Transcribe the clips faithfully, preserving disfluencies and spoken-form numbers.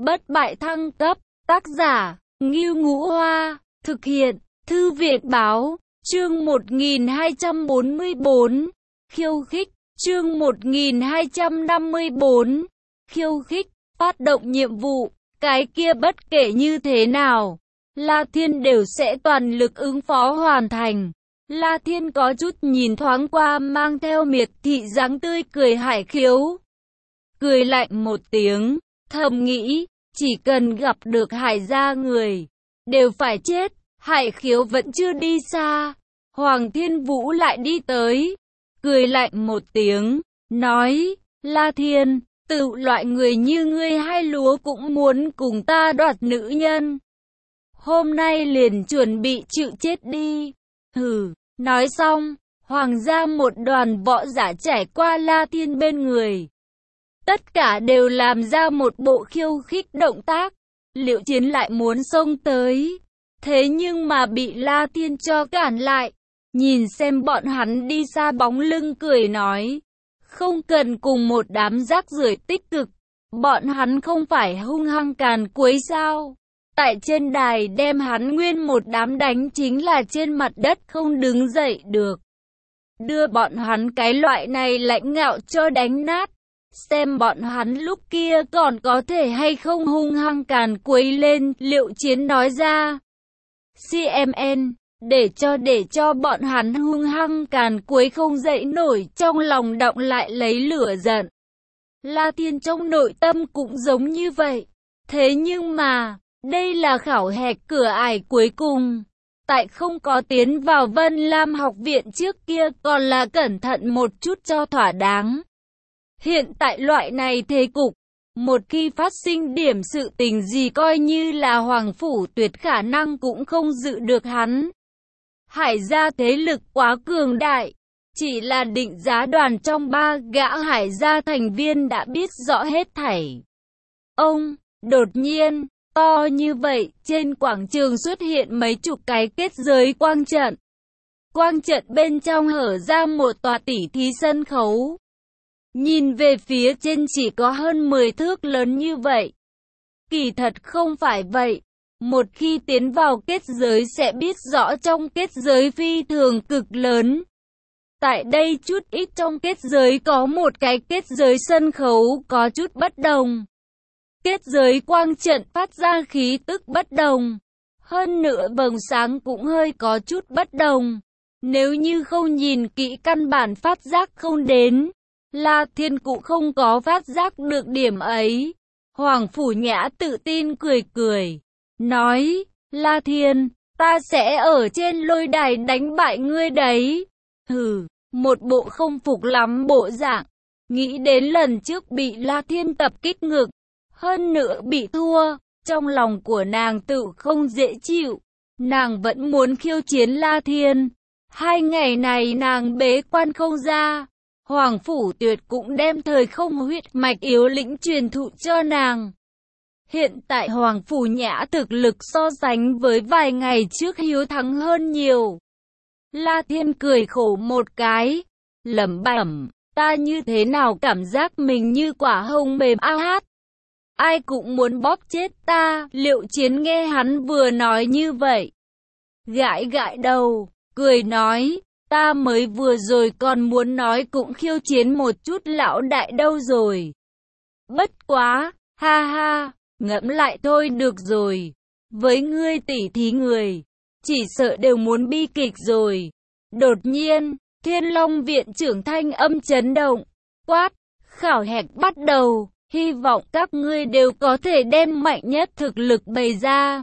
bất bại thăng cấp, tác giả, Ngưu Ngũ Hoa, thực hiện, Thư viện báo, chương một nghìn hai trăm bốn mươi tư, khiêu khích, chương một nghìn hai trăm năm mươi tư, khiêu khích, phát động nhiệm vụ, cái kia bất kể như thế nào, La Thiên đều sẽ toàn lực ứng phó hoàn thành. La Thiên có chút nhìn thoáng qua mang theo miệt thị dáng tươi cười Hải Khiếu. Cười lạnh một tiếng, thầm nghĩ, chỉ cần gặp được Hải gia người, đều phải chết. Hải Khiếu vẫn chưa đi xa, Hoàng Thiên Vũ lại đi tới, cười lạnh một tiếng, nói, La Thiên, tự loại người như ngươi hay lúa cũng muốn cùng ta đoạt nữ nhân. Hôm nay liền chuẩn bị chịu chết đi. Hừ, nói xong, Hoàng gia một đoàn võ giả trải qua La Thiên bên người. Tất cả đều làm ra một bộ khiêu khích động tác. Liệu Chiến lại muốn xông tới, thế nhưng mà bị La Thiên cho cản lại. Nhìn xem bọn hắn đi xa bóng lưng cười nói, không cần cùng một đám rác rưởi tích cực. Bọn hắn không phải hung hăng càn quấy sao? Tại trên đài đem hắn nguyên một đám đánh chính là trên mặt đất không đứng dậy được. Đưa bọn hắn cái loại này lãnh ngạo cho đánh nát. Xem bọn hắn lúc kia còn có thể hay không hung hăng càn quấy lên. Liệu Chiến nói ra, xê em en, để cho để cho bọn hắn hung hăng càn quấy không dậy nổi, trong lòng động lại lấy lửa giận. La Thiên trong nội tâm cũng giống như vậy. Thế nhưng mà, đây là khảo hạch cửa ải cuối cùng. Tại không có tiến vào Vân Lam học viện trước kia còn là cẩn thận một chút cho thỏa đáng. Hiện tại loại này thế cục, một khi phát sinh điểm sự tình gì coi như là Hoàng Phủ Tuyệt khả năng cũng không dự được hắn. Hải gia thế lực quá cường đại, chỉ là định giá đoàn trong ba gã Hải gia thành viên đã biết rõ hết thảy. Ông, đột nhiên, to như vậy, trên quảng trường xuất hiện mấy chục cái kết giới quang trận. Quang trận bên trong hở ra một tòa tỉ thí sân khấu. Nhìn về phía trên chỉ có hơn mười thước lớn như vậy. Kỳ thật không phải vậy. Một khi tiến vào kết giới sẽ biết rõ trong kết giới phi thường cực lớn. Tại đây chút ít trong kết giới có một cái kết giới sân khấu có chút bất đồng. Kết giới quang trận phát ra khí tức bất đồng. Hơn nữa vầng sáng cũng hơi có chút bất đồng. Nếu như không nhìn kỹ căn bản phát giác không đến. La Thiên cũng không có phát giác được điểm ấy. Hoàng Phủ Nhã tự tin cười cười. Nói, La Thiên, ta sẽ ở trên lôi đài đánh bại ngươi đấy. Hừ, một bộ không phục lắm bộ dạng. Nghĩ đến lần trước bị La Thiên tập kích ngực. Hơn nữa bị thua, trong lòng của nàng tự không dễ chịu. Nàng vẫn muốn khiêu chiến La Thiên. Hai ngày này nàng bế quan không ra. Hoàng Phủ Tuyệt cũng đem thời không huyết mạch yếu lĩnh truyền thụ cho nàng. Hiện tại Hoàng Phủ Nhã thực lực so sánh với vài ngày trước hiếu thắng hơn nhiều. La Thiên cười khổ một cái, lẩm bẩm, ta như thế nào cảm giác mình như quả hồng mềm a hát. Ai cũng muốn bóp chết ta. Liệu Chiến nghe hắn vừa nói như vậy, gãi gãi đầu, cười nói, ta mới vừa rồi còn muốn nói cũng khiêu chiến một chút lão đại đâu rồi. Bất quá, ha ha, ngẫm lại thôi được rồi. Với ngươi tỉ thí người, chỉ sợ đều muốn bi kịch rồi. Đột nhiên, Thiên Long viện trưởng thanh âm chấn động, quát, khảo hạch bắt đầu. Hy vọng các ngươi đều có thể đem mạnh nhất thực lực bày ra.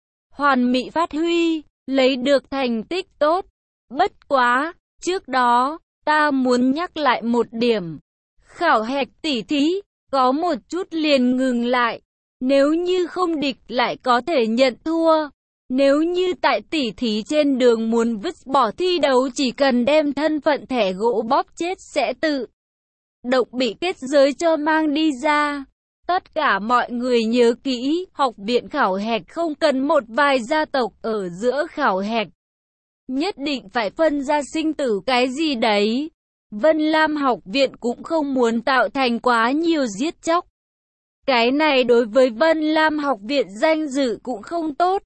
Hoàn mỹ phát huy, lấy được thành tích tốt. Bất quá, trước đó, ta muốn nhắc lại một điểm. Khảo hạch tỉ thí, có một chút liền ngừng lại. Nếu như không địch lại có thể nhận thua. Nếu như tại tỉ thí trên đường muốn vứt bỏ thi đấu chỉ cần đem thân phận thẻ gỗ bóp chết sẽ tự động bị kết giới cho mang đi ra. Tất cả mọi người nhớ kỹ, học viện khảo hạch không cần một vài gia tộc ở giữa khảo hạch. Nhất định phải phân ra sinh tử cái gì đấy. Vân Lam học viện cũng không muốn tạo thành quá nhiều giết chóc. Cái này đối với Vân Lam học viện danh dự cũng không tốt.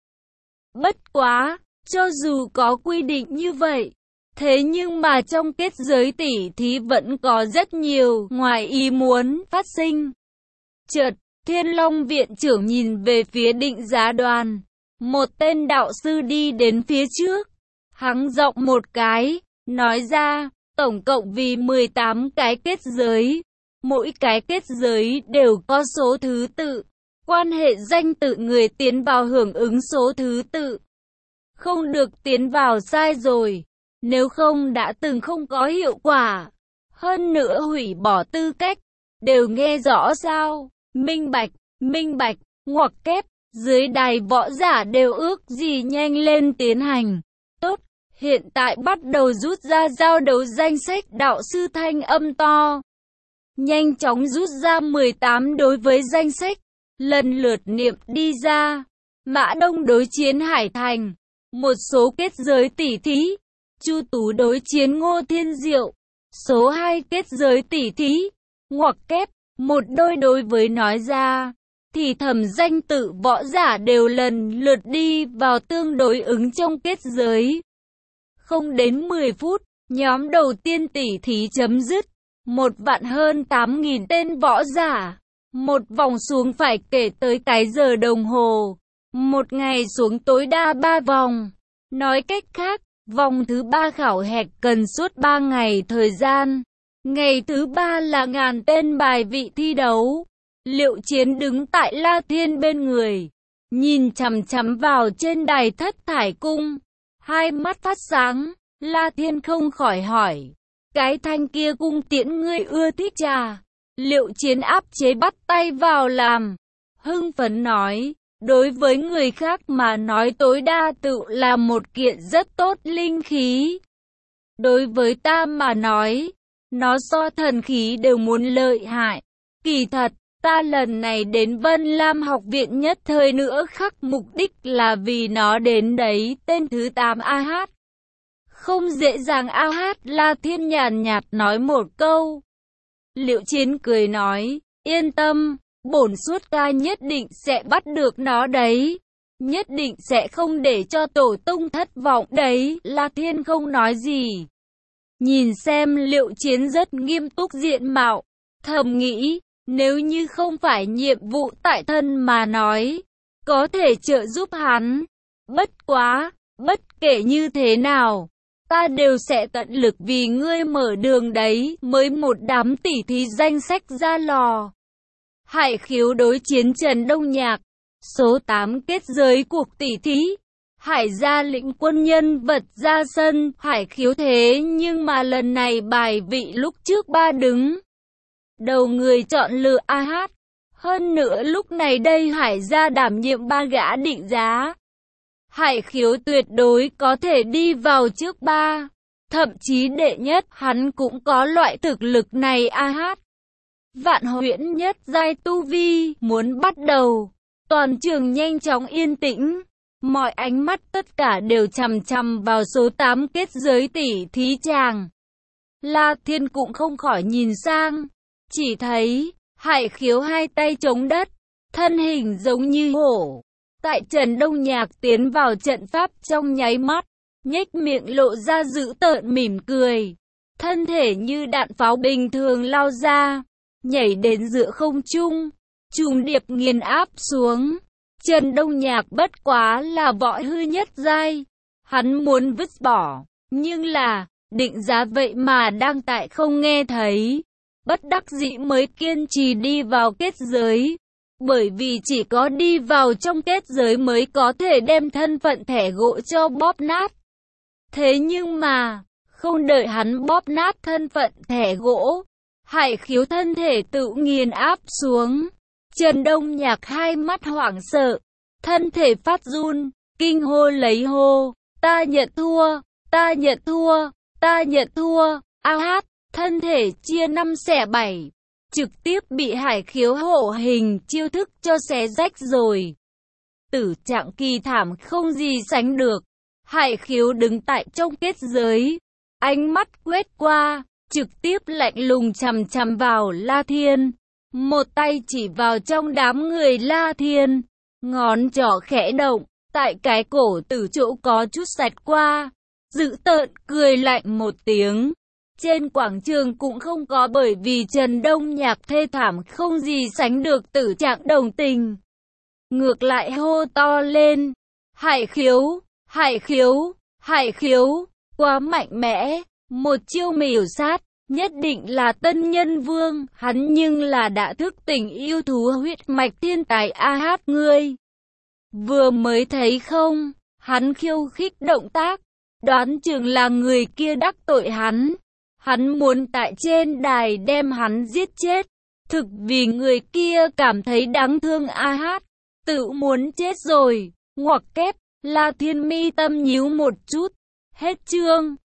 Bất quá, cho dù có quy định như vậy, thế nhưng mà trong kết giới tỉ thí vẫn có rất nhiều ngoài ý muốn phát sinh. Chợt, Thiên Long viện trưởng nhìn về phía định giá đoàn. Một tên đạo sư đi đến phía trước. Hắn giọng một cái, nói ra, tổng cộng vì mười tám cái kết giới. Mỗi cái kết giới đều có số thứ tự. Quan hệ danh tự người tiến vào hưởng ứng số thứ tự. Không được tiến vào sai rồi. Nếu không đã từng không có hiệu quả. Hơn nữa hủy bỏ tư cách. Đều nghe rõ sao? Minh bạch, minh bạch, ngoặc kép. Dưới đài võ giả đều ước gì nhanh lên tiến hành. Tốt, hiện tại bắt đầu rút ra giao đấu danh sách đạo sư thanh âm to. Nhanh chóng rút ra mười tám đối với danh sách. Lần lượt niệm đi ra. Mã Đông đối chiến Hải Thành. Một số kết giới tỉ thí. Chu Tú đối chiến Ngô Thiên Diệu. Số hai kết giới tỉ thí. Ngoặc kép, một đôi đối với nói ra. Thì thầm danh tự võ giả đều lần lượt đi vào tương đối ứng trong kết giới. Không đến mười phút, nhóm đầu tiên tỉ thí chấm dứt. Một vạn hơn tám nghìn tên võ giả. Một vòng xuống phải kể tới cái giờ đồng hồ. Một ngày xuống tối đa ba vòng. Nói cách khác, vòng thứ ba khảo hạch cần suốt ba ngày thời gian. Ngày thứ ba là ngàn tên bài vị thi đấu. Liệu Chiến đứng tại La Thiên bên người, nhìn chằm chằm vào trên đài thất thải cung, hai mắt phát sáng. La Thiên không khỏi hỏi, cái thanh kia cung tiễn ngươi ưa thích chà? Liệu Chiến áp chế bắt tay vào làm, hưng phấn nói, đối với người khác mà nói tối đa tự là một kiện rất tốt linh khí. Đối với ta mà nói, nó so thần khí đều muốn lợi hại. Kỳ thật, ta lần này đến Vân Lam học viện nhất thời nữa khắc mục đích là vì nó đến đấy tên thứ tám a hát. Không dễ dàng a hát, La Thiên nhàn nhạt nói một câu. Liệu Chiến cười nói, yên tâm, bổn suốt ca nhất định sẽ bắt được nó đấy. Nhất định sẽ không để cho tổ tông thất vọng đấy. La Thiên không nói gì. Nhìn xem Liệu Chiến rất nghiêm túc diện mạo, thầm nghĩ, nếu như không phải nhiệm vụ tại thân mà nói, có thể trợ giúp hắn. Bất quá, bất kể như thế nào, ta đều sẽ tận lực vì ngươi mở đường đấy. Mới một đám tỉ thí danh sách ra lò. Hải Khiếu đối chiến Trần Đông Nhạc. Số tám kết giới cuộc tỉ thí. Hải gia lĩnh quân nhân vật ra sân. Hải Khiếu thế nhưng mà lần này bài vị lúc trước ba đứng đầu người chọn lựa a hát. Hơn nữa lúc này đây Hải gia đảm nhiệm ba gã định giá. Hải Khiếu tuyệt đối có thể đi vào trước ba. Thậm chí đệ nhất hắn cũng có loại thực lực này a hát. Vạn huyễn nhất giai tu vi muốn bắt đầu. Toàn trường nhanh chóng yên tĩnh. Mọi ánh mắt tất cả đều chằm chằm vào số tám kết giới tỉ thí chàng. La Thiên cũng không khỏi nhìn sang. Chỉ thấy, Hải Khiếu hai tay chống đất, thân hình giống như hổ. Tại Trần Đông Nhạc tiến vào trận pháp trong nháy mắt, nhếch miệng lộ ra dữ tợn mỉm cười. Thân thể như đạn pháo bình thường lao ra, nhảy đến giữa không trung, trùng điệp nghiền áp xuống. Trần Đông Nhạc bất quá là võ hư nhất giai. Hắn muốn vứt bỏ, nhưng là, định giá vậy mà đang tại không nghe thấy. Bất đắc dĩ mới kiên trì đi vào kết giới. Bởi vì chỉ có đi vào trong kết giới mới có thể đem thân phận thẻ gỗ cho bóp nát. Thế nhưng mà, không đợi hắn bóp nát thân phận thẻ gỗ, Hải Khiếu thân thể tự nghiền áp xuống. Trần Đông Nhạc hai mắt hoảng sợ, thân thể phát run, kinh hô lấy hô, ta nhận thua, ta nhận thua, ta nhận thua, a hát, thân thể chia năm xẻ bảy, trực tiếp bị Hải Khiếu hộ hình chiêu thức cho xé rách rồi. Tử trạng kỳ thảm không gì sánh được. Hải Khiếu đứng tại trong kết giới, ánh mắt quét qua, trực tiếp lạnh lùng chằm chằm vào La Thiên. một tay chỉ vào trong đám người La Thiên, ngón trỏ khẽ động, tại cái cổ Tử Chỗ có chút xẹt qua, dữ tợn cười lạnh một tiếng. Trên quảng trường cũng không có bởi vì Trần Đông Nhạc thê thảm không gì sánh được tử trạng đồng tình. Ngược lại hô to lên, Hải Khiếu, Hải Khiếu, Hải Khiếu, quá mạnh mẽ, một chiêu miểu sát, nhất định là Tân Nhân Vương, hắn nhưng là đã thức tỉnh yêu thú huyết mạch thiên tài a hát ngươi. Vừa mới thấy không, hắn khiêu khích động tác, đoán chừng là người kia đắc tội hắn. Hắn muốn tại trên đài đem hắn giết chết, thực vì người kia cảm thấy đáng thương a hát, tự muốn chết rồi, ngoặc kép, La Thiên mi tâm nhíu một chút, hết chương.